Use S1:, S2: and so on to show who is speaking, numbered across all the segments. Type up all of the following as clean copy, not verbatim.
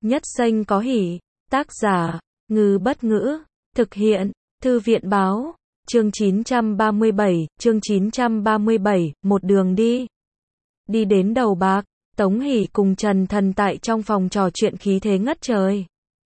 S1: Nhất Xanh có hỉ. Tác giả, Ngư Bất Ngữ. Thực hiện, Thư viện Báo. Chương 937, một đường đi. Đi đến đầu bạc, Tống Hỷ cùng Trần Thần tại trong phòng trò chuyện khí thế ngất trời.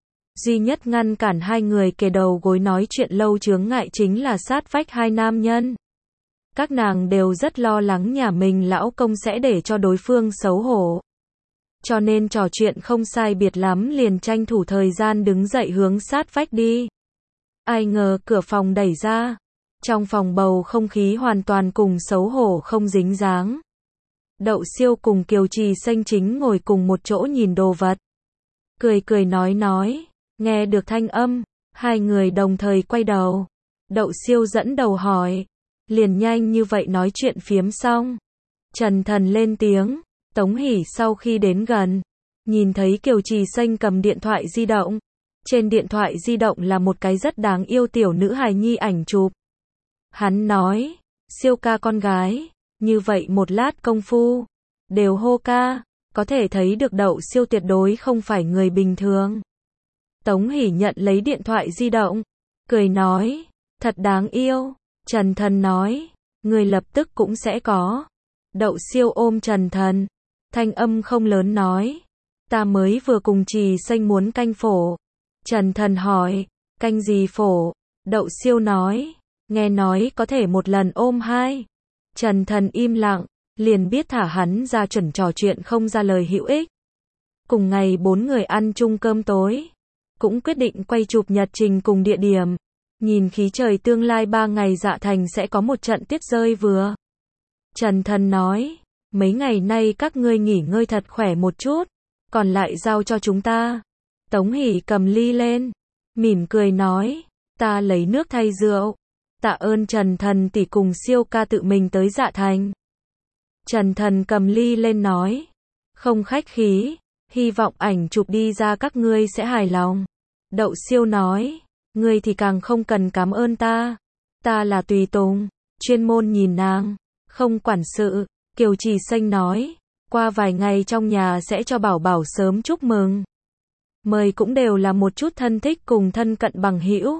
S1: Duy nhất ngăn cản hai người kề đầu gối nói chuyện lâu chướng ngại chính là sát vách hai nam nhân. Các nàng đều rất lo lắng nhà mình lão công sẽ để cho đối phương xấu hổ. Cho nên trò chuyện không sai biệt lắm liền tranh thủ thời gian đứng dậy hướng sát vách đi. Ai ngờ cửa phòng đẩy ra. Trong phòng bầu không khí hoàn toàn cùng xấu hổ không dính dáng. Đậu Siêu cùng Kiều Trì Xanh chính ngồi cùng một chỗ nhìn đồ vật. Cười cười nói, nghe được thanh âm, hai người đồng thời quay đầu. Đậu Siêu dẫn đầu hỏi, liền nhanh như vậy nói chuyện phiếm xong. Trần Thần lên tiếng, Tống Hỷ sau khi đến gần, nhìn thấy Kiều Trì Xanh cầm điện thoại di động. Trên điện thoại di động là một cái rất đáng yêu tiểu nữ hài nhi ảnh chụp. Hắn nói, Siêu ca con gái, như vậy một lát công phu, đều hô ca, có thể thấy được Đậu Siêu tuyệt đối không phải người bình thường. Tống Hỷ nhận lấy điện thoại di động, cười nói, thật đáng yêu. Trần Thần nói, người lập tức cũng sẽ có. Đậu Siêu ôm Trần Thần, thanh âm không lớn nói, ta mới vừa cùng Trì Xanh muốn canh phổ. Trần Thần hỏi, canh gì phổ? Đậu Siêu nói, nghe nói có thể một lần ôm hai. Trần Thần im lặng, liền biết thả hắn ra chuẩn trò chuyện không ra lời hữu ích. Cùng ngày bốn người ăn chung cơm tối, cũng quyết định quay chụp nhật trình cùng địa điểm. Nhìn khí trời tương lai 3 ngày Dạ Thành sẽ có một trận tuyết rơi vừa. Trần Thần nói, mấy ngày nay các ngươi nghỉ ngơi thật khỏe một chút, còn lại giao cho chúng ta. Tống Hỷ cầm ly lên, mỉm cười nói, ta lấy nước thay rượu. Tạ ơn Trần Thần tỷ cùng Siêu ca tự mình tới Dạ Thành. Trần Thần cầm ly lên nói, không khách khí, hy vọng ảnh chụp đi ra các ngươi sẽ hài lòng. Đậu Siêu nói, ngươi thì càng không cần cảm ơn ta là tùy tùng, chuyên môn nhìn nàng, không quản sự. Kiều Trì Xanh nói, qua vài ngày trong nhà sẽ cho Bảo Bảo sớm chúc mừng. Mời cũng đều là một chút thân thích cùng thân cận bằng hữu.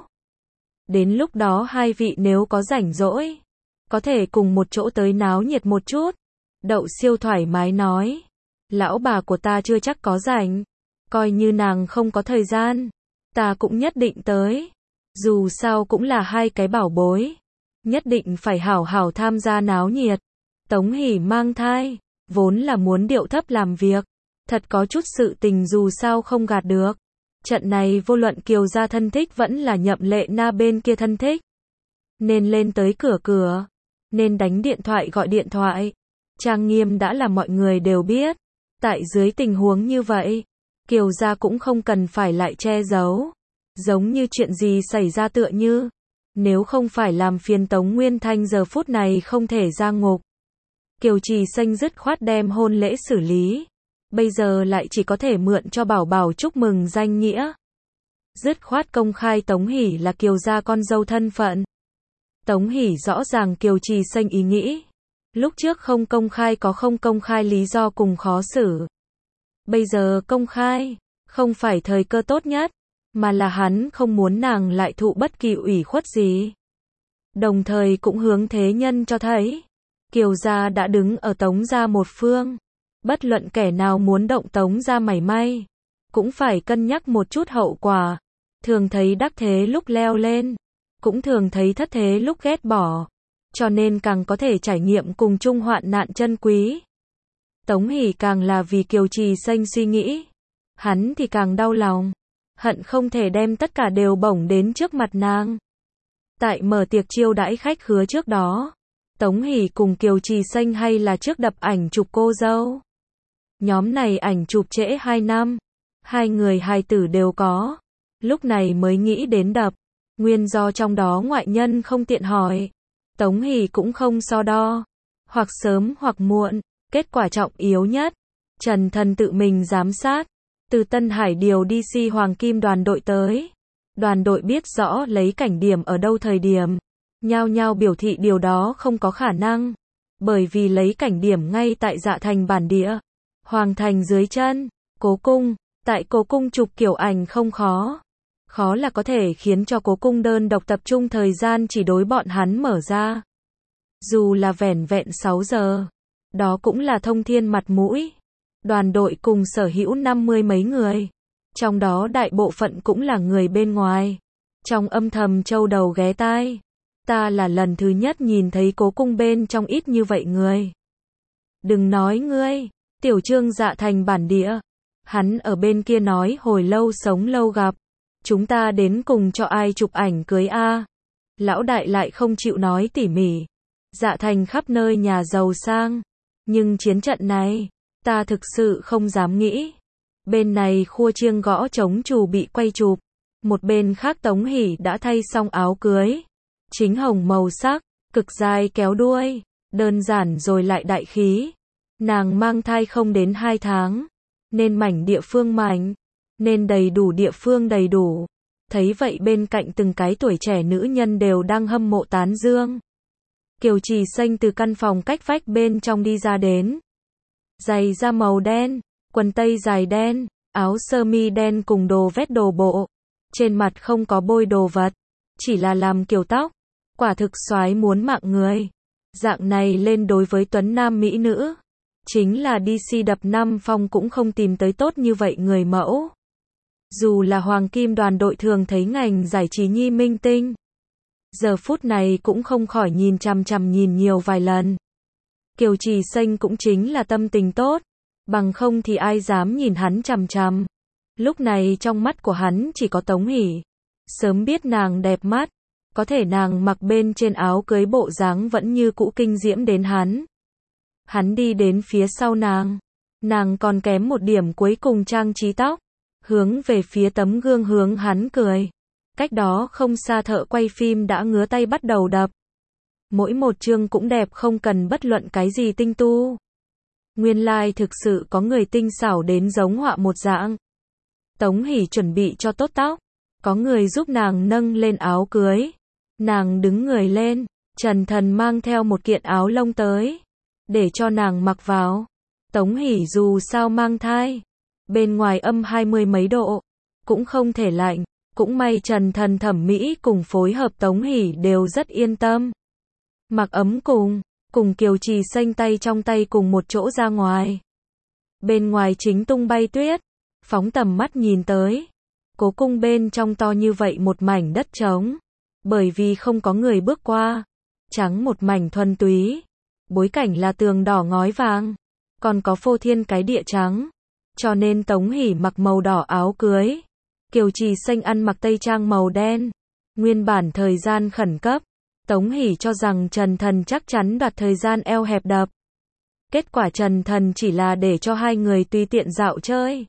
S1: Đến lúc đó hai vị nếu có rảnh rỗi, có thể cùng một chỗ tới náo nhiệt một chút. Đậu Siêu thoải mái nói, lão bà của ta chưa chắc có rảnh, coi như nàng không có thời gian, ta cũng nhất định tới. Dù sao cũng là hai cái bảo bối, nhất định phải hảo hảo tham gia náo nhiệt. Tống Hỷ mang thai, vốn là muốn điệu thấp làm việc, thật có chút sự tình dù sao không gạt được. Trận này vô luận Kiều gia thân thích vẫn là Nhậm Lệ Na bên kia thân thích, nên lên tới cửa, nên đánh điện thoại gọi điện thoại. Trang nghiêm đã là mọi người đều biết. Tại dưới tình huống như vậy, Kiều gia cũng không cần phải lại che giấu, giống như chuyện gì xảy ra tựa như, nếu không phải làm phiền Tống Nguyên Thanh giờ phút này không thể ra ngục. Kiều Trì Xanh dứt khoát đem hôn lễ xử lý, bây giờ lại chỉ có thể mượn cho Bảo Bảo chúc mừng danh nghĩa. Dứt khoát công khai Tống Hỷ là Kiều gia con dâu thân phận. Tống Hỷ rõ ràng Kiều Trì Xanh ý nghĩ, lúc trước không công khai có không công khai lý do cùng khó xử. Bây giờ công khai, không phải thời cơ tốt nhất, mà là hắn không muốn nàng lại thụ bất kỳ ủy khuất gì. Đồng thời cũng hướng thế nhân cho thấy, Kiều gia đã đứng ở Tống gia một phương. Bất luận kẻ nào muốn động Tống gia mảy may, cũng phải cân nhắc một chút hậu quả. Thường thấy đắc thế lúc leo lên, cũng thường thấy thất thế lúc ghét bỏ. Cho nên càng có thể trải nghiệm cùng chung hoạn nạn chân quý. Tống Hỷ càng là vì Kiều Trì Xanh suy nghĩ, hắn thì càng đau lòng, hận không thể đem tất cả đều bổng đến trước mặt nàng. Tại mở tiệc chiêu đãi khách khứa trước đó, Tống Hỷ cùng Kiều Trì Xanh hay là trước đập ảnh chụp cô dâu. Nhóm này ảnh chụp trễ 2 năm, hai người hài tử đều có, lúc này mới nghĩ đến đập. Nguyên do trong đó ngoại nhân không tiện hỏi, Tống Hỷ cũng không so đo, hoặc sớm hoặc muộn, kết quả trọng yếu nhất. Trần Thần tự mình giám sát, từ Tân Hải điều DC Hoàng Kim đoàn đội tới. Đoàn đội biết rõ lấy cảnh điểm ở đâu thời điểm, nhao nhao biểu thị điều đó không có khả năng, bởi vì lấy cảnh điểm ngay tại Dạ Thành bản địa, Hoàng thành dưới chân, Cố cung, Tại cố cung chụp kiểu ảnh không khó. Khó là có thể khiến cho cố cung đơn độc tập trung thời gian chỉ đối bọn hắn mở ra. Dù là vẻn vẹn 6 giờ. Đó cũng là thông thiên mặt mũi. Đoàn đội cùng sở hữu 50 mấy người. Trong đó đại bộ phận cũng là người bên ngoài. Trong âm thầm châu đầu ghé tai. Ta là lần thứ nhất nhìn thấy cố cung bên trong ít như vậy người. Đừng nói ngươi. Tiểu Trương Dạ Thành bản địa. Hắn ở bên kia nói hồi lâu sống lâu gặp. Chúng ta đến cùng cho ai chụp ảnh cưới a? Lão đại lại không chịu nói tỉ mỉ. Dạ Thành khắp nơi nhà giàu sang. Nhưng chiến trận này, ta thực sự không dám nghĩ. Bên này khua chiêng gõ trống trù bị quay chụp. Một bên khác Tống Hỷ đã thay xong áo cưới. Chính hồng màu sắc, cực dài kéo đuôi. Đơn giản rồi lại đại khí. Nàng mang thai không đến 2 tháng. Nên mảnh địa phương mảnh. Nên đầy đủ địa phương đầy đủ. Thấy vậy bên cạnh từng cái tuổi trẻ nữ nhân đều đang hâm mộ tán dương. Kiều Trì Xanh từ căn phòng cách vách bên trong đi ra đến. Giày da màu đen, quần tây dài đen, áo sơ mi đen cùng đồ vét đồ bộ. Trên mặt không có bôi đồ vật, chỉ là làm kiểu tóc. Quả thực soái muốn mạng người. Dạng này lên đối với tuấn nam mỹ nữ. Chính là DC đập 5 phong cũng không tìm tới tốt như vậy người mẫu. Dù là Hoàng Kim đoàn đội thường thấy ngành giải trí nhi minh tinh. Giờ phút này cũng không khỏi nhìn chằm chằm nhìn nhiều vài lần. Kiều Trì Xanh cũng chính là tâm tình tốt. Bằng không thì ai dám nhìn hắn chằm chằm. Lúc này trong mắt của hắn chỉ có Tống Hỷ. Sớm biết nàng đẹp mắt. Có thể nàng mặc bên trên áo cưới bộ dáng vẫn như cũ kinh diễm đến hắn. Hắn đi đến phía sau nàng. Nàng còn kém một điểm cuối cùng trang trí tóc. Hướng về phía tấm gương hướng hắn cười. Cách đó không xa thợ quay phim đã ngứa tay bắt đầu đập. Mỗi một chương cũng đẹp không cần bất luận cái gì tinh tu. Nguyên lai thực sự có người tinh xảo đến giống họa một dạng. Tống Hỷ chuẩn bị cho tốt tóc. Có người giúp nàng nâng lên áo cưới. Nàng đứng người lên. Trần Thần mang theo một kiện áo lông tới. Để cho nàng mặc vào. Tống Hỷ dù sao mang thai. Bên ngoài âm 20 mấy độ. Cũng không thể lạnh. Cũng may Trần Thần thẩm mỹ cùng phối hợp Tống Hỷ đều rất yên tâm. Mặc ấm cùng Kiều Trì Xanh tay trong tay cùng một chỗ ra ngoài. Bên ngoài chính tung bay tuyết. Phóng tầm mắt nhìn tới. Cố cung bên trong to như vậy một mảnh đất trống. Bởi vì không có người bước qua. Trắng một mảnh thuần túy. Bối cảnh là tường đỏ ngói vàng. Còn có phô thiên cái địa trắng. Cho nên Tống Hỷ mặc màu đỏ áo cưới. Kiều Trì Xanh ăn mặc tây trang màu đen. Nguyên bản thời gian khẩn cấp. Tống Hỷ cho rằng Trần Thần chắc chắn đoạt thời gian eo hẹp đập. Kết quả Trần Thần chỉ là để cho hai người tùy tiện dạo chơi.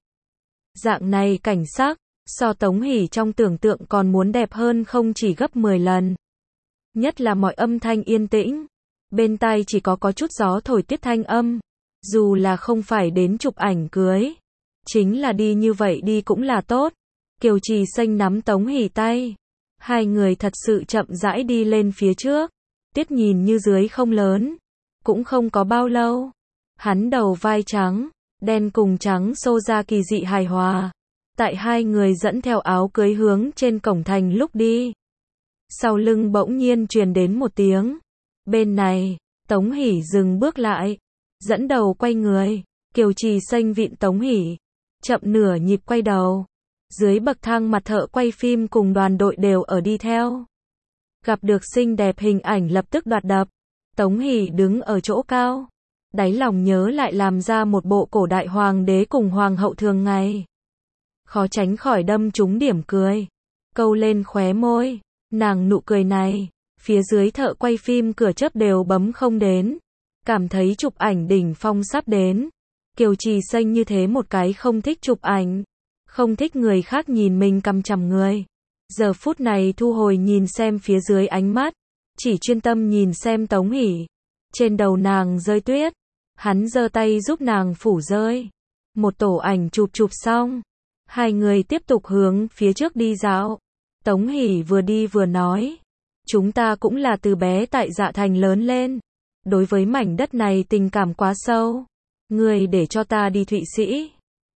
S1: Dạng này cảnh sắc, so Tống Hỷ trong tưởng tượng còn muốn đẹp hơn không chỉ gấp 10 lần. Nhất là mọi âm thanh yên tĩnh. Bên tai chỉ có chút gió thổi tiết thanh âm. Dù là không phải đến chụp ảnh cưới. Chính là đi như vậy đi cũng là tốt. Kiều Trì Xanh nắm Tống Hỷ tay. Hai người thật sự chậm rãi đi lên phía trước. Tiết nhìn như dưới không lớn. Cũng không có bao lâu. Hắn đầu vai trắng. Đen cùng trắng xô ra kỳ dị hài hòa. Tại hai người dẫn theo áo cưới hướng trên cổng thành lúc đi. Sau lưng bỗng nhiên truyền đến một tiếng. Bên này, Tống Hỷ dừng bước lại. Dẫn đầu quay người. Kiều Trì Xanh vịn Tống Hỷ. Chậm nửa nhịp quay đầu. Dưới bậc thang mặt thợ quay phim cùng đoàn đội đều ở đi theo. Gặp được xinh đẹp hình ảnh lập tức đoạt đập. Tống Hỷ đứng ở chỗ cao. Đáy lòng nhớ lại làm ra một bộ cổ đại hoàng đế cùng hoàng hậu thường ngày. Khó tránh khỏi đâm trúng điểm cười. Câu lên khóe môi. Nàng nụ cười này. Phía dưới thợ quay phim cửa chớp đều bấm không đến. Cảm thấy chụp ảnh đỉnh phong sắp đến. Kiều Trì Xanh như thế một cái không thích chụp ảnh. Không thích người khác nhìn mình cằm chằm người. Giờ phút này thu hồi nhìn xem phía dưới ánh mắt. Chỉ chuyên tâm nhìn xem Tống Hỷ. Trên đầu nàng rơi tuyết. Hắn giơ tay giúp nàng phủ rơi. Một tổ ảnh chụp xong. Hai người tiếp tục hướng phía trước đi dạo. Tống Hỷ vừa đi vừa nói. Chúng ta cũng là từ bé tại Dạ Thành lớn lên. Đối với mảnh đất này tình cảm quá sâu. Người để cho ta đi Thụy Sĩ.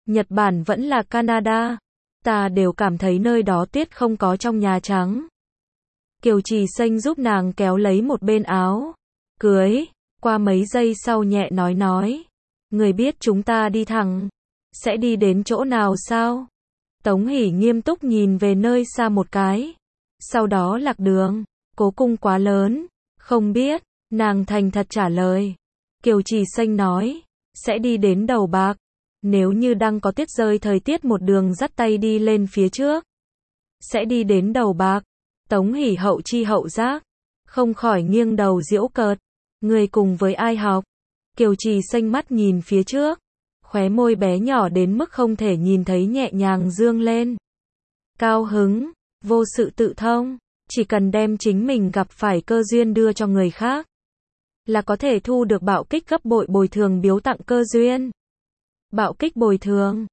S1: Nhật Bản vẫn là Canada. Ta đều cảm thấy nơi đó tuyết không có trong Nhà Trắng. Kiều Trì Xanh giúp nàng kéo lấy một bên áo cưới. Qua mấy giây sau nhẹ nói. Người biết chúng ta đi thẳng. Sẽ đi đến chỗ nào sao? Tống Hỷ nghiêm túc nhìn về nơi xa một cái. Sau đó lạc đường. Cố cung quá lớn. Không biết. Nàng thành thật trả lời. Kiều Trì Xanh nói. Sẽ đi đến Đầu Bạc. Nếu như đang có tuyết rơi thời tiết một đường dắt tay đi lên phía trước. Sẽ đi đến Đầu Bạc. Tống Hỷ hậu chi hậu giác. Không khỏi nghiêng đầu giễu cợt. Người cùng với ai học? Kiều Trì Xanh mắt nhìn phía trước. Khóe môi bé nhỏ đến mức không thể nhìn thấy nhẹ nhàng dương lên. Cao hứng, vô sự tự thông. Chỉ cần đem chính mình gặp phải cơ duyên đưa cho người khác. Là có thể thu được bạo kích gấp bội bồi thường biếu tặng cơ duyên. Bạo kích bồi thường.